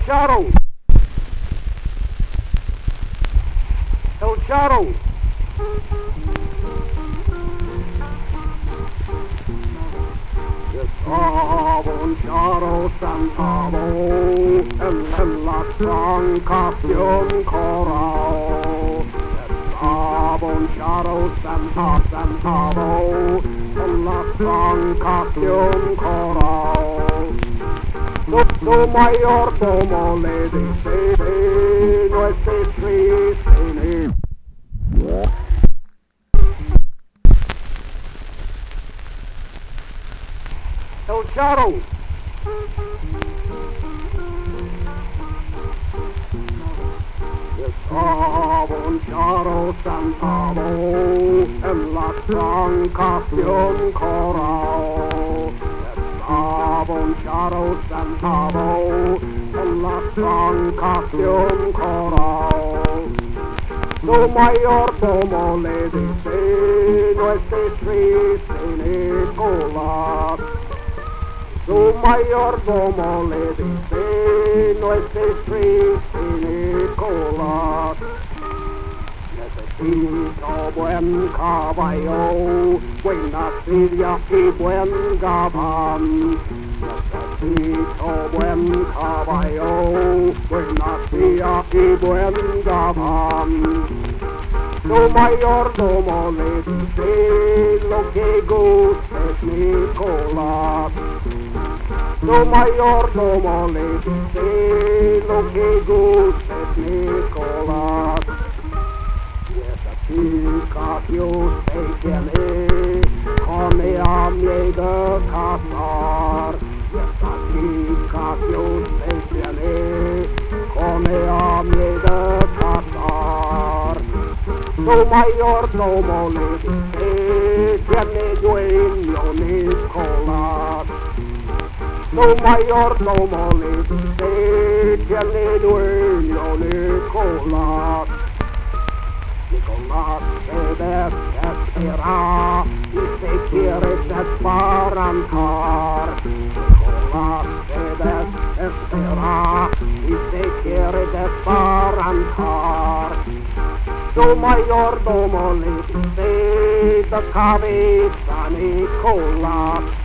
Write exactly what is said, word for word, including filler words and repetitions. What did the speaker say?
Shadow! El Shadow! Estaba un Shadow sentado en la trancación coral. Estaba un Shadow sentado, sentado en la trancación coral. Su, su mayordomo le dice, no estés triste ni... El Shadow! Estaba un Shadow sentado en la trancación coral. Estaba un Shadow sentado en la trancación coral. Su mayordomo le dice, no estés triste, Nicolás. Su mayordomo le dice, no estés triste, Nicolás. Necesito buen caballo, buena silla y buen gabán. Necesito buen caballo, buena silla y buen gabán. Su mayordomo le dice, lo que gustes, Nicolás. Su mayordomo le dice, lo que gustes, Nicolás. Y esa chica que usted tiene, con ella me he de casar. Y esa chica que usted tiene, con ella me he de casar. Su mayordomo le dice, tiene dueño Nicolás. Su mayordomo le dice, tiene dueño Nicolás. Nicolás se desespera y se quiere desbarancar. Nicolás se desespera y se quiere desbarancar. Su mayordomo le dice, de cabeza Nicolás.